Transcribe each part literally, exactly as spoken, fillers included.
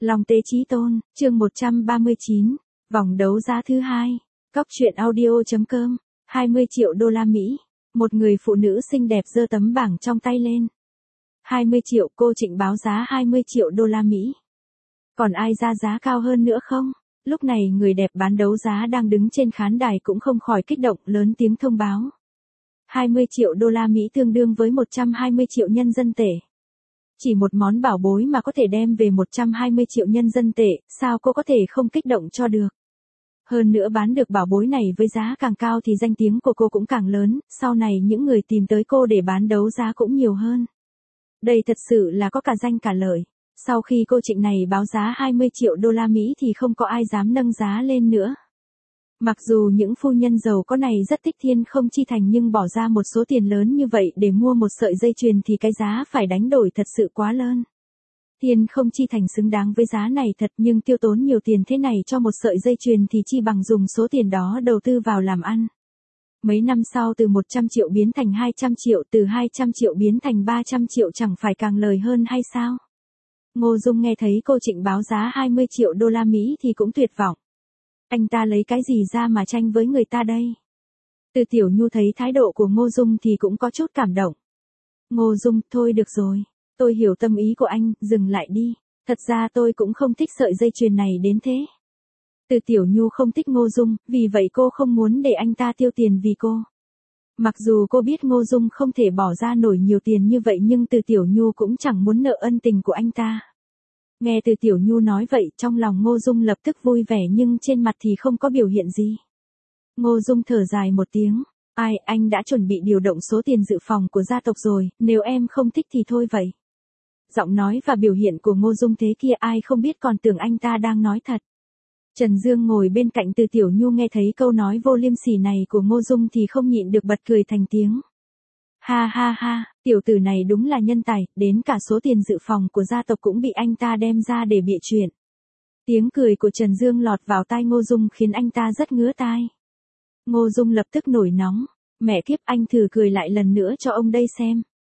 Long Tế Chí Tôn, chương một trăm ba mươi chín, vòng đấu giá thứ hai. Cóc truyện audio chấm com, hai mươi triệu đô la Mỹ. Một người phụ nữ xinh đẹp giơ tấm bảng trong tay lên. hai mươi triệu, cô Trịnh báo giá hai mươi triệu đô la Mỹ. Còn ai ra giá cao hơn nữa không? Lúc này người đẹp bán đấu giá đang đứng trên khán đài cũng không khỏi kích động, lớn tiếng thông báo. hai mươi triệu đô la Mỹ tương đương với một trăm hai mươi triệu nhân dân tệ. Chỉ một món bảo bối mà có thể đem về một trăm hai mươi triệu nhân dân tệ, sao cô có thể không kích động cho được? Hơn nữa bán được bảo bối này với giá càng cao thì danh tiếng của cô cũng càng lớn, sau này những người tìm tới cô để bán đấu giá cũng nhiều hơn. Đây thật sự là có cả danh cả lợi. Sau khi cô Trịnh này báo giá hai mươi triệu đô la Mỹ thì không có ai dám nâng giá lên nữa. Mặc dù những phu nhân giàu có này rất thích Thiên Không Chi Thành nhưng bỏ ra một số tiền lớn như vậy để mua một sợi dây chuyền thì cái giá phải đánh đổi thật sự quá lớn. Thiên Không Chi Thành xứng đáng với giá này thật, nhưng tiêu tốn nhiều tiền thế này cho một sợi dây chuyền thì chi bằng dùng số tiền đó đầu tư vào làm ăn. Mấy năm sau từ một trăm triệu biến thành hai trăm triệu, từ hai trăm triệu biến thành ba trăm triệu chẳng phải càng lời hơn hay sao? Ngô Dung nghe thấy cô Trịnh báo giá hai mươi triệu đô la Mỹ thì cũng tuyệt vọng. Anh ta lấy cái gì ra mà tranh với người ta đây? Từ Tiểu Nhu thấy thái độ của Ngô Dung thì cũng có chút cảm động. Ngô Dung, thôi được rồi. Tôi hiểu tâm ý của anh, dừng lại đi. Thật ra tôi cũng không thích sợi dây chuyền này đến thế. Từ Tiểu Nhu không thích Ngô Dung, vì vậy cô không muốn để anh ta tiêu tiền vì cô. Mặc dù cô biết Ngô Dung không thể bỏ ra nổi nhiều tiền như vậy nhưng Từ Tiểu Nhu cũng chẳng muốn nợ ân tình của anh ta. Nghe Từ Tiểu Nhu nói vậy, trong lòng Ngô Dung lập tức vui vẻ nhưng trên mặt thì không có biểu hiện gì. Ngô Dung thở dài một tiếng. Ai, anh đã chuẩn bị điều động số tiền dự phòng của gia tộc rồi, nếu em không thích thì thôi vậy. Giọng nói và biểu hiện của Ngô Dung thế kia ai không biết còn tưởng anh ta đang nói thật. Trần Dương ngồi bên cạnh Từ Tiểu Nhu nghe thấy câu nói vô liêm sỉ này của Ngô Dung thì không nhịn được bật cười thành tiếng. Ha ha ha, tiểu tử này đúng là nhân tài, đến cả số tiền dự phòng của gia tộc cũng bị anh ta đem ra để bịa chuyện. Tiếng cười của Trần Dương lọt vào tai Ngô Dung khiến anh ta rất ngứa tai. Ngô Dung lập tức nổi nóng. Mẹ kiếp, anh thử cười lại lần nữa cho ông đây xem.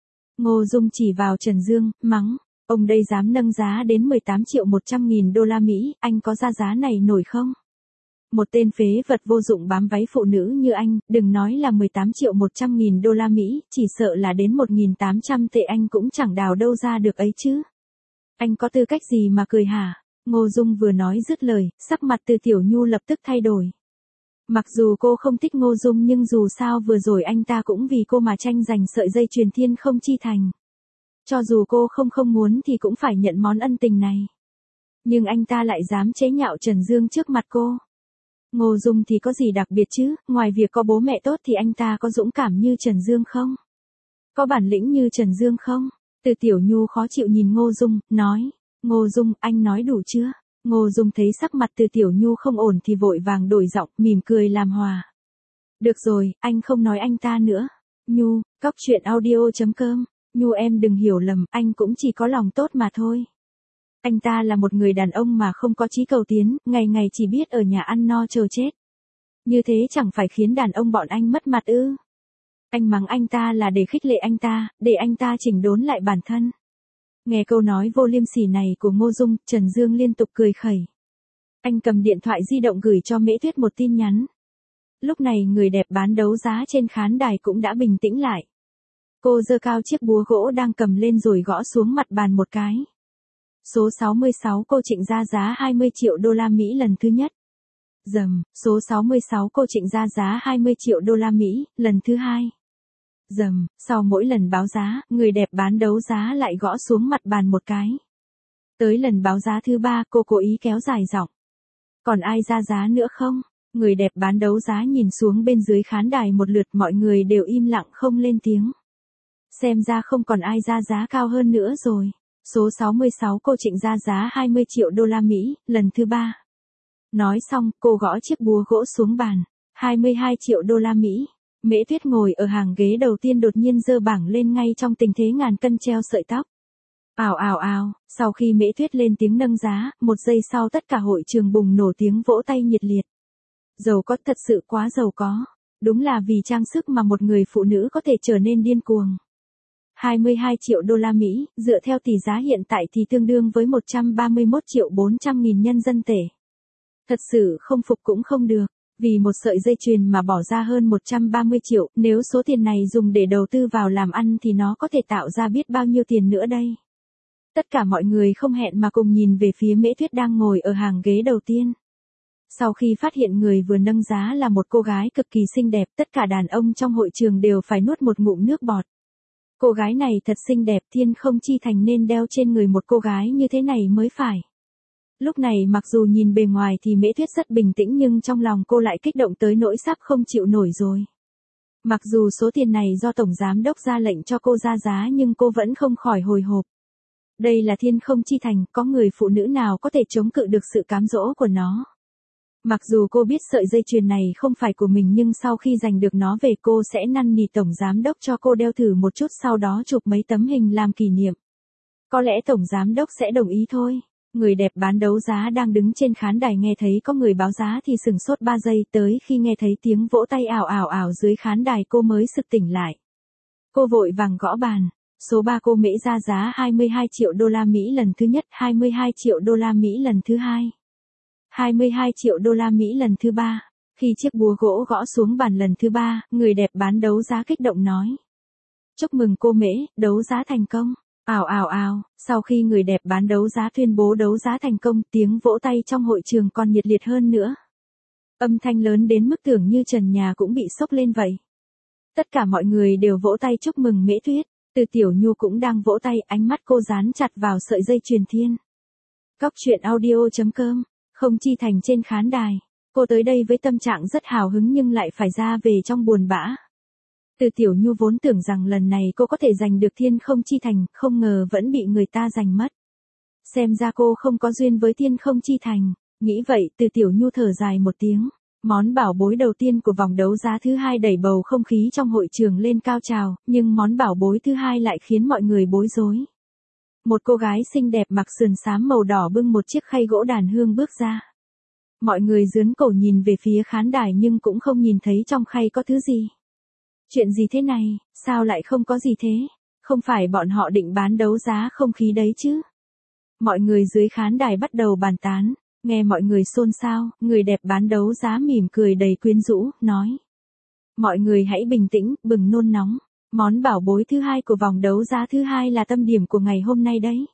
Ngô Dung chỉ vào Trần Dương, mắng. Ông đây dám nâng giá đến mười tám triệu một trăm nghìn đô la Mỹ, anh có ra giá này nổi không? Một tên phế vật vô dụng bám váy phụ nữ như anh, đừng nói là mười tám triệu một trăm nghìn đô la Mỹ, chỉ sợ là đến một nghìn tám trăm tệ anh cũng chẳng đào đâu ra được ấy chứ. Anh có tư cách gì mà cười hả? Ngô Dung vừa nói dứt lời, sắc mặt Từ Tiểu Nhu lập tức thay đổi. Mặc dù cô không thích Ngô Dung nhưng dù sao vừa rồi anh ta cũng vì cô mà tranh giành sợi dây chuyền Thiên Không Chi Thành. Cho dù cô không không muốn thì cũng phải nhận món ân tình này. Nhưng anh ta lại dám chế nhạo Trần Dương trước mặt cô. Ngô Dung thì có gì đặc biệt chứ, ngoài việc có bố mẹ tốt thì anh ta có dũng cảm như Trần Dương không? Có bản lĩnh như Trần Dương không? Từ Tiểu Nhu khó chịu nhìn Ngô Dung, nói. Ngô Dung, anh nói đủ chưa? Ngô Dung thấy sắc mặt Từ Tiểu Nhu không ổn thì vội vàng đổi giọng, mỉm cười làm hòa. Được rồi, anh không nói anh ta nữa. Nhu, cóc truyện audio chấm com. Nhu em đừng hiểu lầm, anh cũng chỉ có lòng tốt mà thôi. Anh ta là một người đàn ông mà không có chí cầu tiến, ngày ngày chỉ biết ở nhà ăn no chờ chết. Như thế chẳng phải khiến đàn ông bọn anh mất mặt ư? Anh mắng anh ta là để khích lệ anh ta, để anh ta chỉnh đốn lại bản thân. Nghe câu nói vô liêm sỉ này của Ngô Dung, Trần Dương liên tục cười khẩy. Anh cầm điện thoại di động gửi cho Mễ Tuyết một tin nhắn. Lúc này người đẹp bán đấu giá trên khán đài cũng đã bình tĩnh lại. Cô giơ cao chiếc búa gỗ đang cầm lên rồi gõ xuống mặt bàn một cái. Số sáu mươi sáu cô Trịnh ra giá hai mươi triệu đô la Mỹ lần thứ nhất. Dầm, số sáu mươi sáu cô Trịnh ra giá hai mươi triệu đô la Mỹ, lần thứ hai. Dầm, sau mỗi lần báo giá, người đẹp bán đấu giá lại gõ xuống mặt bàn một cái. Tới lần báo giá thứ ba cô cố ý kéo dài giọng. Còn ai ra giá nữa không? Người đẹp bán đấu giá nhìn xuống bên dưới khán đài một lượt, mọi người đều im lặng không lên tiếng. Xem ra không còn ai ra giá cao hơn nữa rồi. Số sáu mươi sáu cô Trịnh ra giá hai mươi triệu đô la Mỹ, lần thứ ba. Nói xong, cô gõ chiếc búa gỗ xuống bàn. hai mươi hai triệu đô la Mỹ. Mễ Tuyết ngồi ở hàng ghế đầu tiên đột nhiên giơ bảng lên ngay trong tình thế ngàn cân treo sợi tóc. Ào ào ào, sau khi Mễ Tuyết lên tiếng nâng giá, một giây sau tất cả hội trường bùng nổ tiếng vỗ tay nhiệt liệt. Giàu có, thật sự quá giàu có. Đúng là vì trang sức mà một người phụ nữ có thể trở nên điên cuồng. hai mươi hai triệu đô la Mỹ, dựa theo tỷ giá hiện tại thì tương đương với một trăm ba mươi mốt triệu bốn trăm nghìn nhân dân tệ. Thật sự không phục cũng không được, vì một sợi dây chuyền mà bỏ ra hơn một trăm ba mươi triệu, nếu số tiền này dùng để đầu tư vào làm ăn thì nó có thể tạo ra biết bao nhiêu tiền nữa đây. Tất cả mọi người không hẹn mà cùng nhìn về phía Mễ Tuyết đang ngồi ở hàng ghế đầu tiên. Sau khi phát hiện người vừa nâng giá là một cô gái cực kỳ xinh đẹp, tất cả đàn ông trong hội trường đều phải nuốt một ngụm nước bọt. Cô gái này thật xinh đẹp, thiên không chi thành nên đeo trên người một cô gái như thế này mới phải. Lúc này mặc dù nhìn bề ngoài thì Mễ Tuyết rất bình tĩnh nhưng trong lòng cô lại kích động tới nỗi sắp không chịu nổi rồi. Mặc dù số tiền này do Tổng Giám Đốc ra lệnh cho cô ra giá nhưng cô vẫn không khỏi hồi hộp. Đây là thiên không chi thành, có người phụ nữ nào có thể chống cự được sự cám dỗ của nó. Mặc dù cô biết sợi dây chuyền này không phải của mình nhưng sau khi giành được nó về cô sẽ năn nỉ Tổng Giám Đốc cho cô đeo thử một chút sau đó chụp mấy tấm hình làm kỷ niệm. Có lẽ Tổng Giám Đốc sẽ đồng ý thôi. Người đẹp bán đấu giá đang đứng trên khán đài nghe thấy có người báo giá thì sừng sốt ba giây, tới khi nghe thấy tiếng vỗ tay ào ào ào dưới khán đài cô mới sực tỉnh lại. Cô vội vàng gõ bàn. Số ba cô Mễ ra giá hai mươi hai triệu đô la Mỹ lần thứ nhất, hai mươi hai triệu đô la Mỹ lần thứ hai, hai mươi hai triệu đô la Mỹ lần thứ ba. Khi chiếc búa gỗ gõ xuống bàn lần thứ ba, người đẹp bán đấu giá kích động nói: "Chúc mừng cô Mễ, đấu giá thành công." Ào ào ào, sau khi người đẹp bán đấu giá tuyên bố đấu giá thành công, tiếng vỗ tay trong hội trường còn nhiệt liệt hơn nữa. Âm thanh lớn đến mức tưởng như trần nhà cũng bị sốc lên vậy. Tất cả mọi người đều vỗ tay chúc mừng Mễ Tuyết. Từ Tiểu Nhu cũng đang vỗ tay, ánh mắt cô dán chặt vào sợi dây chuyền thiên. Cóc truyện audio chấm com, Không Chi Thành trên khán đài. Cô tới đây với tâm trạng rất hào hứng nhưng lại phải ra về trong buồn bã. Từ Tiểu Nhu vốn tưởng rằng lần này cô có thể giành được thiên không chi thành, không ngờ vẫn bị người ta giành mất. Xem ra cô không có duyên với thiên không chi thành. Nghĩ vậy, Từ Tiểu Nhu thở dài một tiếng. Món bảo bối đầu tiên của vòng đấu giá thứ hai đẩy bầu không khí trong hội trường lên cao trào, nhưng món bảo bối thứ hai lại khiến mọi người bối rối. Một cô gái xinh đẹp mặc sườn xám màu đỏ bưng một chiếc khay gỗ đàn hương bước ra. Mọi người giướn cổ nhìn về phía khán đài nhưng cũng không nhìn thấy trong khay có thứ gì. Chuyện gì thế này, sao lại không có gì thế? Không phải bọn họ định bán đấu giá không khí đấy chứ? Mọi người dưới khán đài bắt đầu bàn tán. Nghe mọi người xôn xao, người đẹp bán đấu giá mỉm cười đầy quyến rũ, nói: "Mọi người hãy bình tĩnh, đừng nôn nóng. Món bảo bối thứ hai của vòng đấu giá thứ hai là tâm điểm của ngày hôm nay đấy."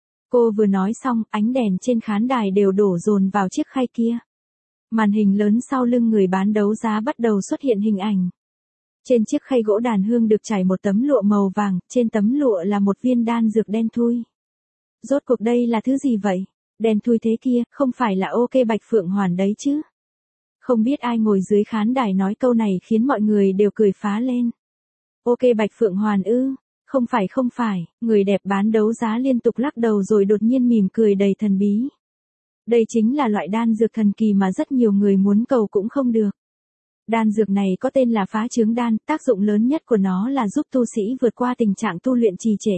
Cô vừa nói xong, ánh đèn trên khán đài đều đổ dồn vào chiếc khay kia. Màn hình lớn sau lưng người bán đấu giá bắt đầu xuất hiện hình ảnh. Trên chiếc khay gỗ đàn hương được trải một tấm lụa màu vàng, trên tấm lụa là một viên đan dược đen thui. Rốt cuộc đây là thứ gì vậy? Đen thui thế kia, không phải là ok Bạch Phượng Hoàn đấy chứ? Không biết ai ngồi dưới khán đài nói câu này khiến mọi người đều cười phá lên. Ok Bạch Phượng Hoàn ư? Không phải không phải, người đẹp bán đấu giá liên tục lắc đầu rồi đột nhiên mỉm cười đầy thần bí. Đây chính là loại đan dược thần kỳ mà rất nhiều người muốn cầu cũng không được. Đan dược này có tên là phá chướng đan, tác dụng lớn nhất của nó là giúp tu sĩ vượt qua tình trạng tu luyện trì trệ.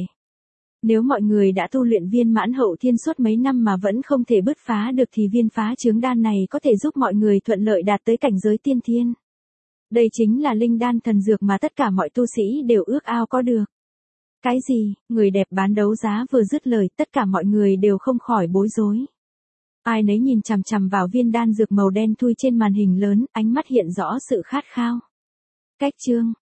Nếu mọi người đã tu luyện viên mãn hậu thiên suốt mấy năm mà vẫn không thể bứt phá được thì viên phá chướng đan này có thể giúp mọi người thuận lợi đạt tới cảnh giới tiên thiên. Đây chính là linh đan thần dược mà tất cả mọi tu sĩ đều ước ao có được. Cái gì? Người đẹp bán đấu giá vừa dứt lời, tất cả mọi người đều không khỏi bối rối. Ai nấy nhìn chằm chằm vào viên đan dược màu đen thui trên màn hình lớn, ánh mắt hiện rõ sự khát khao. Cách chương